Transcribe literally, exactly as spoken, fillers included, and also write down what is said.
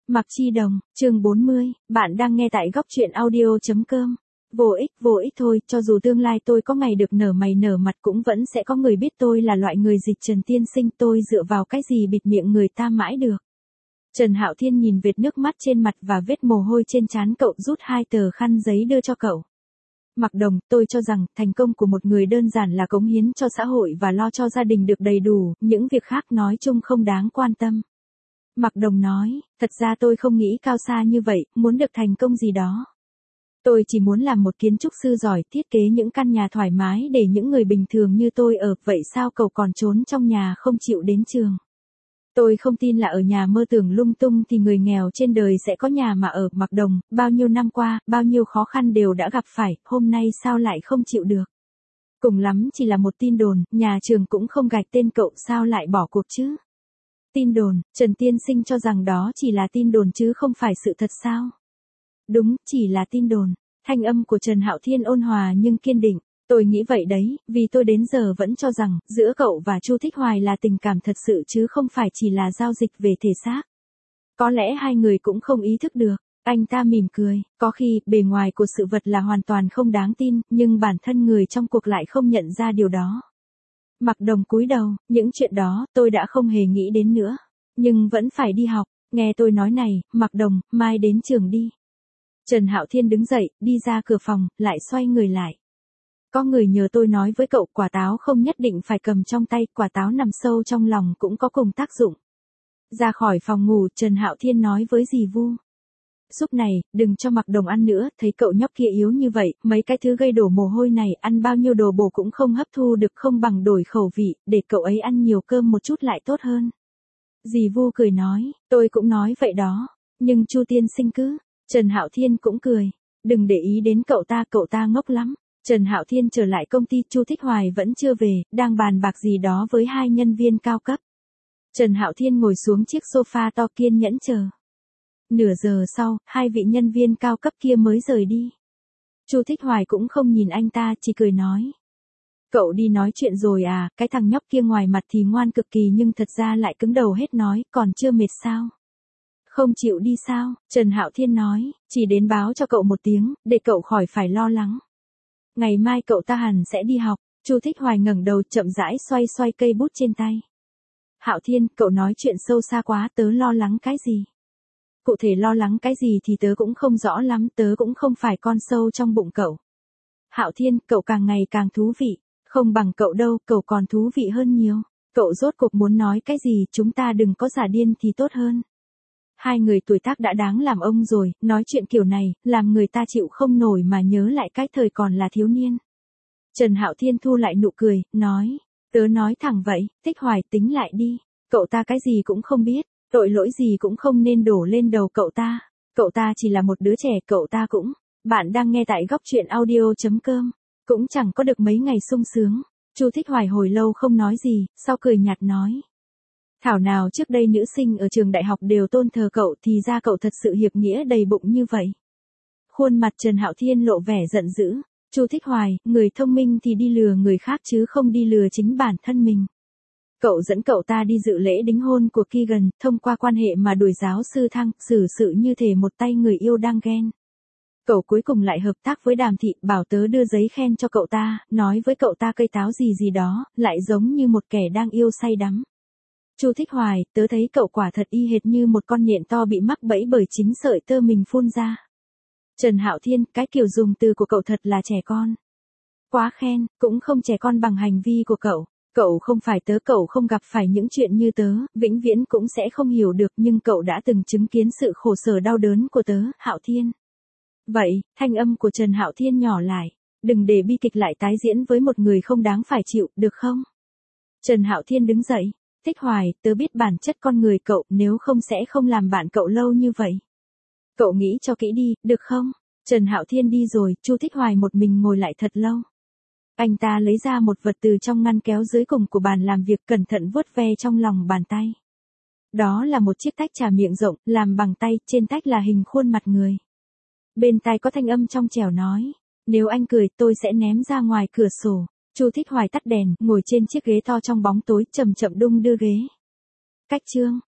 Mạc Chi Đồng, chương bốn mươi, bạn đang nghe tại góc truyện audio.com. Vô ích, vô ích thôi, cho dù tương lai tôi có ngày được nở mày nở mặt cũng vẫn sẽ có người biết tôi là loại người dịch Trần tiên sinh, tôi dựa vào cái gì bịt miệng người ta mãi được. Trần Hạo Thiên nhìn vệt nước mắt trên mặt và vết mồ hôi trên trán cậu, rút hai tờ khăn giấy đưa cho cậu. Mạc Đồng, tôi cho rằng thành công của một người đơn giản là cống hiến cho xã hội và lo cho gia đình được đầy đủ, những việc khác nói chung không đáng quan tâm. Mạc Đồng nói, thật ra tôi không nghĩ cao xa như vậy, muốn được thành công gì đó. Tôi chỉ muốn làm một kiến trúc sư giỏi, thiết kế những căn nhà thoải mái để những người bình thường như tôi ở, vậy sao cậu còn trốn trong nhà không chịu đến trường? Tôi không tin là ở nhà mơ tưởng lung tung thì người nghèo trên đời sẽ có nhà mà ở. Mạc Đồng, bao nhiêu năm qua, bao nhiêu khó khăn đều đã gặp phải, hôm nay sao lại không chịu được? Cùng lắm chỉ là một tin đồn, nhà trường cũng không gạch tên cậu, sao lại bỏ cuộc chứ? Tin đồn, Trần tiên sinh cho rằng đó chỉ là tin đồn chứ không phải sự thật sao? Đúng, chỉ là tin đồn. Thanh âm của Trần Hạo Thiên ôn hòa nhưng kiên định. Tôi nghĩ vậy đấy, vì tôi đến giờ vẫn cho rằng, giữa cậu và Chu Thích Hoài là tình cảm thật sự chứ không phải chỉ là giao dịch về thể xác. Có lẽ hai người cũng không ý thức được. Anh ta mỉm cười, có khi, bề ngoài của sự vật là hoàn toàn không đáng tin, nhưng bản thân người trong cuộc lại không nhận ra điều đó. Mạc Đồng cúi đầu, những chuyện đó, tôi đã không hề nghĩ đến nữa. Nhưng vẫn phải đi học, nghe tôi nói này, Mạc Đồng, mai đến trường đi. Trần Hạo Thiên đứng dậy, đi ra cửa phòng, lại xoay người lại. Có người nhờ tôi nói với cậu, quả táo không nhất định phải cầm trong tay, quả táo nằm sâu trong lòng cũng có cùng tác dụng. Ra khỏi phòng ngủ, Trần Hạo Thiên nói với dì Vu. Giúp này, đừng cho Mạc Đồng ăn nữa, thấy cậu nhóc kia yếu như vậy, mấy cái thứ gây đổ mồ hôi này, ăn bao nhiêu đồ bổ cũng không hấp thu được, không bằng đổi khẩu vị, để cậu ấy ăn nhiều cơm một chút lại tốt hơn. Dì Vu cười nói, tôi cũng nói vậy đó, nhưng Chu tiên sinh cứ, Trần Hạo Thiên cũng cười, đừng để ý đến cậu ta, cậu ta ngốc lắm. Trần Hạo Thiên trở lại công ty, Chu Thích Hoài vẫn chưa về, đang bàn bạc gì đó với hai nhân viên cao cấp. Trần Hạo Thiên ngồi xuống chiếc sofa to kiên nhẫn chờ. Nửa giờ sau, hai vị nhân viên cao cấp kia mới rời đi. Chu Thích Hoài cũng không nhìn anh ta, chỉ cười nói. Cậu đi nói chuyện rồi à, cái thằng nhóc kia ngoài mặt thì ngoan cực kỳ nhưng thật ra lại cứng đầu hết nói, còn chưa mệt sao? Không chịu đi sao? Trần Hạo Thiên nói, chỉ đến báo cho cậu một tiếng, để cậu khỏi phải lo lắng. Ngày mai cậu ta hẳn sẽ đi học. Chu Thích Hoài ngẩng đầu chậm rãi xoay xoay cây bút trên tay. Hạo Thiên, cậu nói chuyện sâu xa quá, tớ lo lắng cái gì? Cụ thể lo lắng cái gì thì tớ cũng không rõ lắm, tớ cũng không phải con sâu trong bụng cậu. Hạo Thiên, cậu càng ngày càng thú vị, không bằng cậu đâu, cậu còn thú vị hơn nhiều. Cậu rốt cuộc muốn nói cái gì, chúng ta đừng có giả điên thì tốt hơn. Hai người tuổi tác đã đáng làm ông rồi, nói chuyện kiểu này, làm người ta chịu không nổi mà nhớ lại cái thời còn là thiếu niên. Trần Hạo Thiên thu lại nụ cười, nói, tớ nói thẳng vậy, Thích Hoài tính lại đi, cậu ta cái gì cũng không biết, tội lỗi gì cũng không nên đổ lên đầu cậu ta, cậu ta chỉ là một đứa trẻ, cậu ta cũng, bạn đang nghe tại góc truyện audio.com, cũng chẳng có được mấy ngày sung sướng. Chu Thích Hoài hồi lâu không nói gì, sau cười nhạt nói. Thảo nào trước đây nữ sinh ở trường đại học đều tôn thờ cậu, thì ra cậu thật sự hiệp nghĩa đầy bụng như vậy. Khuôn mặt Trần Hạo Thiên lộ vẻ giận dữ. Chu Thích Hoài, người thông minh thì đi lừa người khác chứ không đi lừa chính bản thân mình. Cậu dẫn cậu ta đi dự lễ đính hôn của Keegan, thông qua quan hệ mà đuổi giáo sư Thăng, xử sự như thể một tay người yêu đang ghen. Cậu cuối cùng lại hợp tác với Đàm Thị, bảo tớ đưa giấy khen cho cậu ta, nói với cậu ta cây táo gì gì đó, lại giống như một kẻ đang yêu say đắm. Chu Thích Hoài, tớ thấy cậu quả thật y hệt như một con nhện to bị mắc bẫy bởi chính sợi tơ mình phun ra. Trần Hạo Thiên, cái kiểu dùng từ của cậu thật là trẻ con. Quá khen, cũng không trẻ con bằng hành vi của cậu. Cậu không phải tớ, cậu không gặp phải những chuyện như tớ, vĩnh viễn cũng sẽ không hiểu được, nhưng cậu đã từng chứng kiến sự khổ sở đau đớn của tớ, Hạo Thiên. Vậy, thanh âm của Trần Hạo Thiên nhỏ lại, đừng để bi kịch lại tái diễn với một người không đáng phải chịu, được không? Trần Hạo Thiên đứng dậy. Thích Hoài, tớ biết bản chất con người cậu, nếu không sẽ không làm bạn cậu lâu như vậy. Cậu nghĩ cho kỹ đi, được không? Trần Hạo Thiên đi rồi, Chu Thích Hoài một mình ngồi lại thật lâu. Anh ta lấy ra một vật từ trong ngăn kéo dưới cùng của bàn làm việc, cẩn thận vuốt ve trong lòng bàn tay. Đó là một chiếc tách trà miệng rộng, làm bằng tay, trên tách là hình khuôn mặt người. Bên tai có thanh âm trong trẻo nói, nếu anh cười tôi sẽ ném ra ngoài cửa sổ. Chu Thích Hoài tắt đèn, ngồi trên chiếc ghế to trong bóng tối, chậm chậm đung đưa ghế. Cách chương,